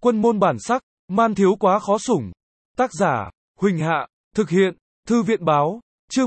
Quân môn bản sắc, man thiếu quá khó sủng. Tác giả, Huỳnh Hạ, thực hiện, Thư viện báo, chương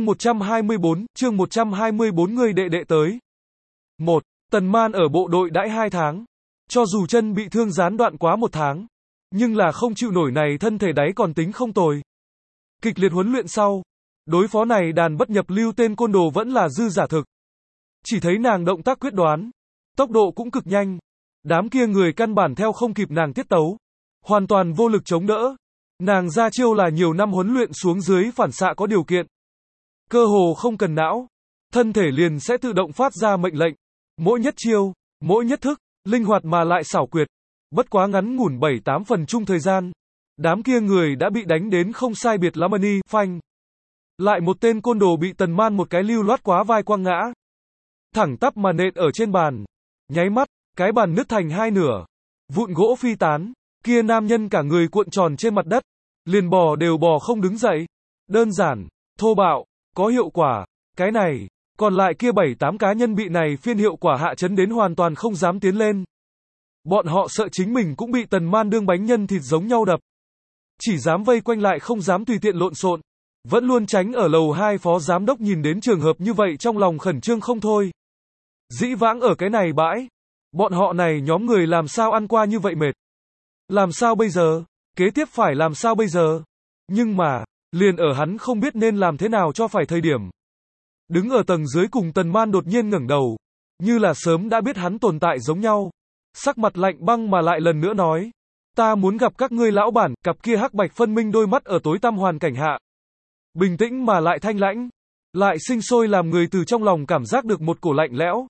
124 người đệ đệ tới. 1. Tần Man ở bộ đội đãi 2 tháng. Cho dù chân bị thương gián đoạn quá 1 tháng, nhưng là không chịu nổi này thân thể đáy còn tính không tồi. Kịch liệt huấn luyện sau, đối phó này đàn bất nhập lưu tên côn đồ vẫn là dư giả thực. Chỉ thấy nàng động tác quyết đoán, tốc độ cũng cực nhanh. Đám kia người căn bản theo không kịp nàng tiết tấu, hoàn toàn vô lực chống đỡ. Nàng ra chiêu là nhiều năm huấn luyện xuống dưới phản xạ có điều kiện. Cơ hồ không cần não, thân thể liền sẽ tự động phát ra mệnh lệnh. Mỗi nhất chiêu, mỗi nhất thức, linh hoạt mà lại xảo quyệt. Bất quá ngắn ngủn 7-8 phần chung thời gian, đám kia người đã bị đánh đến không sai biệt lắm ni, phanh. Lại một tên côn đồ bị Tần Man một cái lưu loát quá vai quăng ngã. Thẳng tắp mà nện ở trên bàn. Nháy mắt, cái bàn nứt thành 2 nửa. Vụn gỗ phi tán. Kia nam nhân cả người cuộn tròn trên mặt đất. Liền bò đều bò không đứng dậy. Đơn giản, thô bạo, có hiệu quả. Cái này, còn lại kia 7-8 cá nhân bị này phiên hiệu quả hạ chấn đến hoàn toàn không dám tiến lên. Bọn họ sợ chính mình cũng bị Tần Man đương bánh nhân thịt giống nhau đập. Chỉ dám vây quanh lại không dám tùy tiện lộn xộn. Vẫn luôn tránh ở lầu 2 phó giám đốc nhìn đến trường hợp như vậy trong lòng khẩn trương không thôi. Dĩ vãng ở cái này bãi, bọn họ này nhóm người làm sao ăn qua như vậy mệt. Làm sao bây giờ? Kế tiếp phải làm sao bây giờ? Nhưng mà, liền ở hắn không biết nên làm thế nào cho phải thời điểm. Đứng ở tầng dưới cùng Tần Man đột nhiên ngẩng đầu, như là sớm đã biết hắn tồn tại giống nhau. Sắc mặt lạnh băng mà lại lần nữa nói, ta muốn gặp các ngươi lão bản. Cặp kia hắc bạch phân minh đôi mắt ở tối tăm hoàn cảnh hạ, bình tĩnh mà lại thanh lãnh, lại sinh sôi làm người từ trong lòng cảm giác được một cổ lạnh lẽo.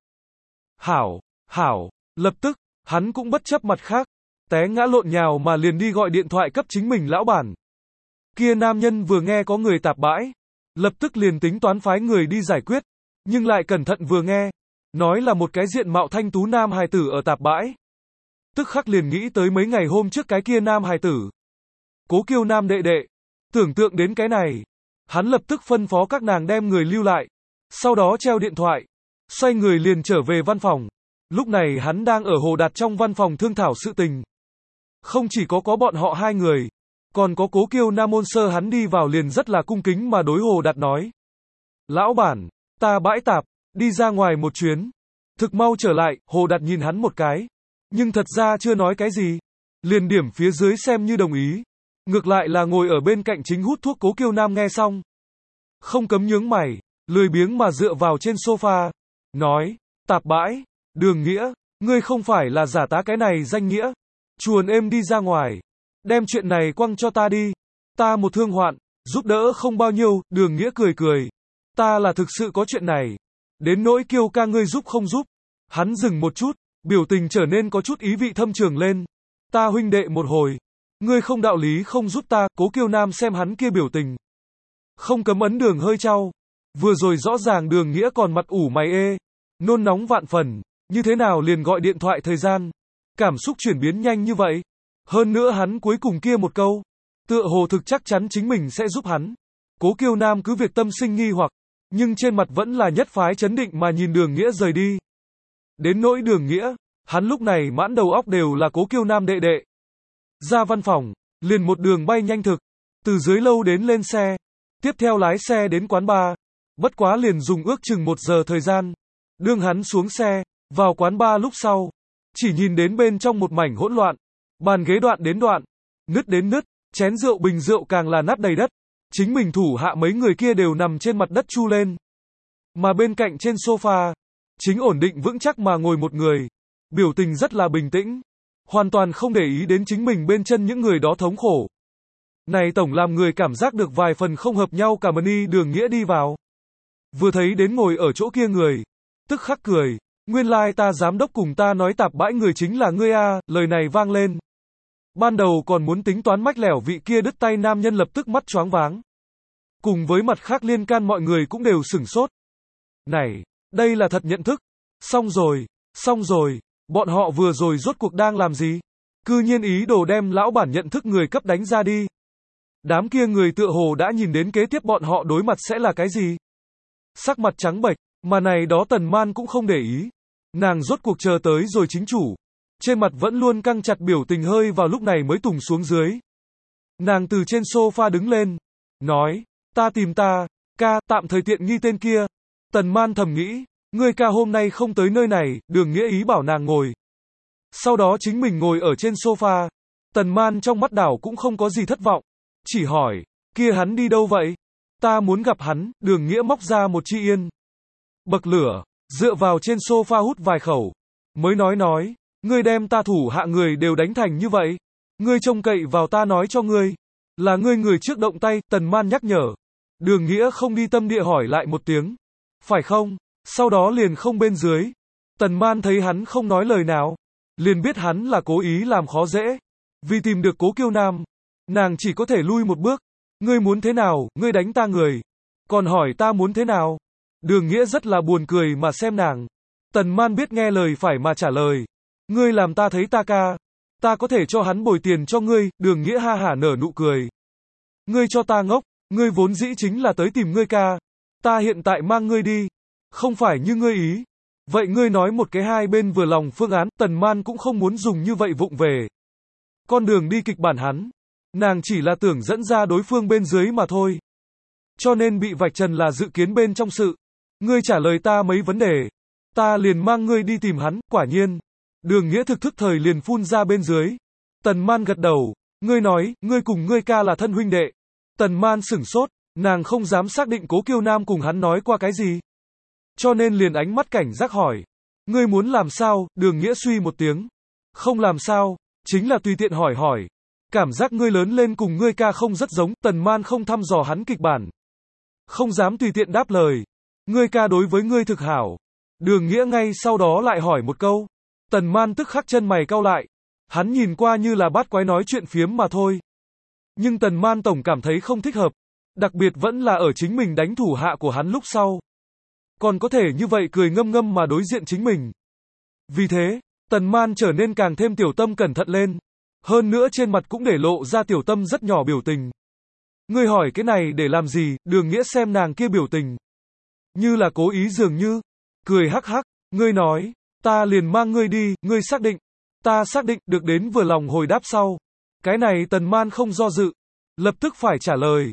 Hảo, lập tức, hắn cũng bất chấp mặt khác, té ngã lộn nhào mà liền đi gọi điện thoại cấp chính mình lão bản. Kia nam nhân vừa nghe có người tạp bãi, lập tức liền tính toán phái người đi giải quyết, nhưng lại cẩn thận vừa nghe, nói là một cái diện mạo thanh tú nam hài tử ở tạp bãi. Tức khắc liền nghĩ tới mấy ngày hôm trước cái kia nam hài tử. Cố Kiêu Nam đệ đệ. Tưởng tượng đến cái này, hắn lập tức phân phó các nàng đem người lưu lại, sau đó treo điện thoại, xoay người liền trở về văn phòng. Lúc này hắn đang ở Hồ Đạt trong văn phòng thương thảo sự tình. Không chỉ có bọn họ 2 người, còn có Cố Kiêu Nam môn sơ. Hắn đi vào liền rất là cung kính mà đối Hồ Đạt nói, lão bản, ta bãi tạp, đi ra ngoài một chuyến, thực mau trở lại. Hồ Đạt nhìn hắn một cái, nhưng thật ra chưa nói cái gì, liền điểm phía dưới xem như đồng ý. Ngược lại là ngồi ở bên cạnh chính hút thuốc Cố Kiêu Nam nghe xong, không cấm nhướng mày, lười biếng mà dựa vào trên sofa, nói, tạp bãi, Đường Nghĩa, ngươi không phải là giả tá cái này danh nghĩa, chuồn êm đi ra ngoài, đem chuyện này quăng cho ta đi, ta một thương hoạn, giúp đỡ không bao nhiêu. Đường Nghĩa cười, ta là thực sự có chuyện này, đến nỗi Kiêu ca ngươi giúp không giúp. Hắn dừng một chút, biểu tình trở nên có chút ý vị thâm trường lên, ta huynh đệ một hồi, ngươi không đạo lý không giúp ta. Cố Kiêu Nam xem hắn kia biểu tình, không cấm ấn đường hơi trao. Vừa rồi rõ ràng Đường Nghĩa còn mặt ủ mày ê, nôn nóng vạn phần, như thế nào liền gọi điện thoại thời gian, cảm xúc chuyển biến nhanh như vậy. Hơn nữa hắn cuối cùng kia một câu, tựa hồ thực chắc chắn chính mình sẽ giúp hắn. Cố Kiêu Nam cứ việc tâm sinh nghi hoặc, nhưng trên mặt vẫn là nhất phái chấn định mà nhìn Đường Nghĩa rời đi. Đến nỗi Đường Nghĩa, hắn lúc này mãn đầu óc đều là Cố Kiêu Nam đệ đệ. Ra văn phòng, liền một đường bay nhanh thực, từ dưới lâu đến lên xe, tiếp theo lái xe đến quán bar, bất quá liền dùng ước chừng 1 giờ thời gian. Đương hắn xuống xe, vào quán bar lúc sau, chỉ nhìn đến bên trong một mảnh hỗn loạn, bàn ghế đoạn đến đoạn, nứt đến nứt, chén rượu bình rượu càng là nát đầy đất, chính mình thủ hạ mấy người kia đều nằm trên mặt đất chu lên. Mà bên cạnh trên sofa, chính ổn định vững chắc mà ngồi một người, biểu tình rất là bình tĩnh, hoàn toàn không để ý đến chính mình bên chân những người đó thống khổ. Này tổng làm người cảm giác được vài phần không hợp nhau. Cả Mani Đường Nghĩa đi vào, vừa thấy đến ngồi ở chỗ kia người, tức khắc cười, nguyên lai ta giám đốc cùng ta nói tạp bãi người chính là ngươi a. Lời này vang lên, ban đầu còn muốn tính toán mách lẻo vị kia đứt tay nam nhân lập tức mắt choáng váng, cùng với mặt khác liên can mọi người cũng đều sửng sốt. Này, đây là thật nhận thức. Xong rồi, bọn họ vừa rồi rốt cuộc đang làm gì? Cư nhiên ý đồ đem lão bản nhận thức người cấp đánh ra đi. Đám kia người tựa hồ đã nhìn đến kế tiếp bọn họ đối mặt sẽ là cái gì. Sắc mặt trắng bệch, mà này đó Tần Man cũng không để ý. Nàng rốt cuộc chờ tới rồi chính chủ. Trên mặt vẫn luôn căng chặt biểu tình hơi vào lúc này mới tùng xuống dưới. Nàng từ trên sofa đứng lên, nói, ta tìm ta, ca, tạm thời tiện nghi tên kia. Tần Man thầm nghĩ, ngươi ca hôm nay không tới nơi này, Đường Nghĩa ý bảo nàng ngồi. Sau đó chính mình ngồi ở trên sofa. Tần Man trong mắt đảo cũng không có gì thất vọng. Chỉ hỏi, kia hắn đi đâu vậy? Ta muốn gặp hắn, Đường Nghĩa móc ra một chi yên. Bậc lửa, dựa vào trên sofa hút vài khẩu. Mới nói, ngươi đem ta thủ hạ người đều đánh thành như vậy. Ngươi trông cậy vào ta nói cho ngươi. Là ngươi người trước động tay, Tần Man nhắc nhở. Đường Nghĩa không đi tâm địa hỏi lại một tiếng. Phải không? Sau đó liền không bên dưới. Tần Man thấy hắn không nói lời nào. Liền biết hắn là cố ý làm khó dễ. Vì tìm được Cố Kiêu Nam. Nàng chỉ có thể lui một bước. Ngươi muốn thế nào, ngươi đánh ta người. Còn hỏi ta muốn thế nào? Đường Nghĩa rất là buồn cười mà xem nàng. Tần Man biết nghe lời phải mà trả lời. Ngươi làm ta thấy ta ca. Ta có thể cho hắn bồi tiền cho ngươi, Đường Nghĩa ha hả nở nụ cười. Ngươi cho ta ngốc, ngươi vốn dĩ chính là tới tìm ngươi ca. Ta hiện tại mang ngươi đi. Không phải như ngươi ý. Vậy ngươi nói một cái hai bên vừa lòng phương án, Tần Man cũng không muốn dùng như vậy vụng về. Con đường đi kịch bản hắn. Nàng chỉ là tưởng dẫn ra đối phương bên dưới mà thôi. Cho nên bị vạch trần là dự kiến bên trong sự. Ngươi trả lời ta mấy vấn đề. Ta liền mang ngươi đi tìm hắn, quả nhiên. Đường Nghĩa thực thức thời liền phun ra bên dưới. Tần Man gật đầu. Ngươi nói, ngươi cùng ngươi ca là thân huynh đệ. Tần Man sửng sốt. Nàng không dám xác định Cố Kiêu Nam cùng hắn nói qua cái gì. Cho nên liền ánh mắt cảnh giác hỏi. Ngươi muốn làm sao? Đường Nghĩa suy một tiếng. Không làm sao, chính là tùy tiện hỏi. Cảm giác ngươi lớn lên cùng ngươi ca không rất giống. Tần Man không thăm dò hắn kịch bản. Không dám tùy tiện đáp lời. Ngươi ca đối với ngươi thực hảo. Đường Nghĩa ngay sau đó lại hỏi một câu. Tần Man tức khắc chân mày cau lại. Hắn nhìn qua như là bát quái nói chuyện phiếm mà thôi. Nhưng Tần Man tổng cảm thấy không thích hợp. Đặc biệt vẫn là ở chính mình đánh thủ hạ của hắn lúc sau. Còn có thể như vậy cười ngâm ngâm mà đối diện chính mình. Vì thế, Tần Man trở nên càng thêm tiểu tâm cẩn thận lên. Hơn nữa trên mặt cũng để lộ ra tiểu tâm rất nhỏ biểu tình. Ngươi hỏi cái này để làm gì? Đường Nghĩa xem nàng kia biểu tình. Như là cố ý dường như. Cười hắc hắc. Ngươi nói, ta liền mang ngươi đi, ngươi xác định. Ta xác định, được đến vừa lòng hồi đáp sau. Cái này Tần Man không do dự. Lập tức phải trả lời.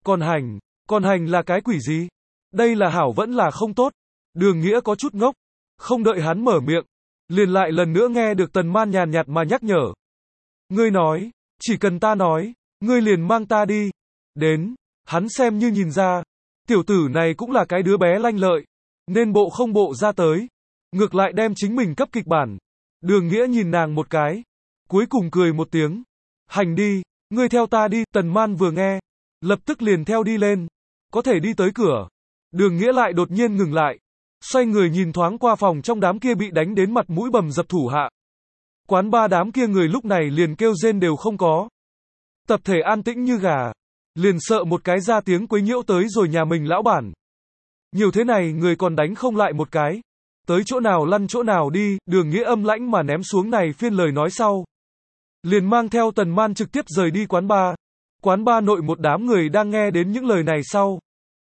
Còn hành là cái quỷ gì? Đây là hảo vẫn là không tốt. Đường Nghĩa có chút ngốc. Không đợi hắn mở miệng. Liền lại lần nữa nghe được Tần Man nhàn nhạt mà nhắc nhở. Ngươi nói, chỉ cần ta nói, ngươi liền mang ta đi. Đến, hắn xem như nhìn ra. Tiểu tử này cũng là cái đứa bé lanh lợi. Nên bộ không bộ ra tới. Ngược lại đem chính mình cấp kịch bản. Đường Nghĩa nhìn nàng một cái. Cuối cùng cười một tiếng. Hành đi, ngươi theo ta đi. Tần Man vừa nghe. Lập tức liền theo đi lên. Có thể đi tới cửa. Đường Nghĩa lại đột nhiên ngừng lại. Xoay người nhìn thoáng qua phòng trong đám kia bị đánh đến mặt mũi bầm dập thủ hạ. Quán ba đám kia người lúc này liền kêu rên đều không có. Tập thể an tĩnh như gà. Liền sợ một cái ra tiếng quấy nhiễu tới rồi nhà mình lão bản. Nhiều thế này người còn đánh không lại một cái. Tới chỗ nào lăn chỗ nào đi, Đường Nghĩa âm lãnh mà ném xuống này phiên lời nói sau. Liền mang theo Tần Man trực tiếp rời đi quán ba. Quán ba nội một đám người đang nghe đến những lời này sau.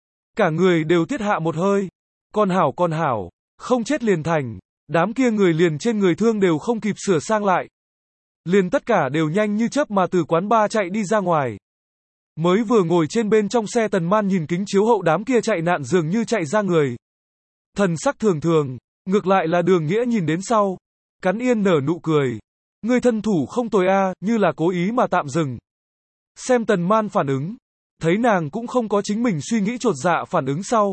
Cả người đều tiết hạ một hơi. Con hảo, không chết liền thành. Đám kia người liền trên người thương đều không kịp sửa sang lại. Liền tất cả đều nhanh như chớp mà từ quán ba chạy đi ra ngoài. Mới vừa ngồi trên bên trong xe Tần Man nhìn kính chiếu hậu đám kia chạy nạn dường như chạy ra người. Thần sắc thường thường, ngược lại là Đường Nghĩa nhìn đến sau. Cắn yên nở nụ cười. Ngươi thân thủ không tồi a, như là cố ý mà tạm dừng. Xem Tần Man phản ứng. Thấy nàng cũng không có chính mình suy nghĩ chột dạ phản ứng sau.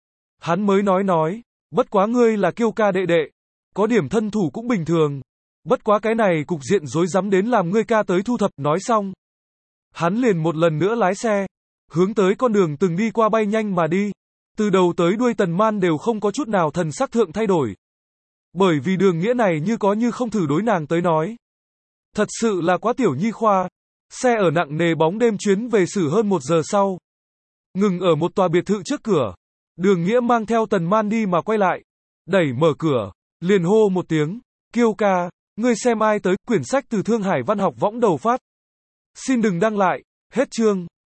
Hắn mới nói, bất quá ngươi là Kiêu ca đệ đệ. Có điểm thân thủ cũng bình thường. Bất quá cái này cục diện rối rắm đến làm ngươi ca tới thu thập, nói xong. Hắn liền một lần nữa lái xe. Hướng tới con đường từng đi qua bay nhanh mà đi. Từ đầu tới đuôi Tần Man đều không có chút nào thần sắc thượng thay đổi. Bởi vì Đường Nghĩa này như có như không thử đối nàng tới nói. Thật sự là quá tiểu nhi khoa. Xe ở nặng nề bóng đêm chuyến về xử hơn 1 giờ sau. Ngừng ở một tòa biệt thự trước cửa. Đường Nghĩa mang theo Tần Man đi mà quay lại. Đẩy mở cửa. Liền hô một tiếng. Kiêu ca, ngươi xem ai tới. Quyển sách từ Thương Hải Văn học võng đầu phát. Xin đừng đăng lại. Hết chương.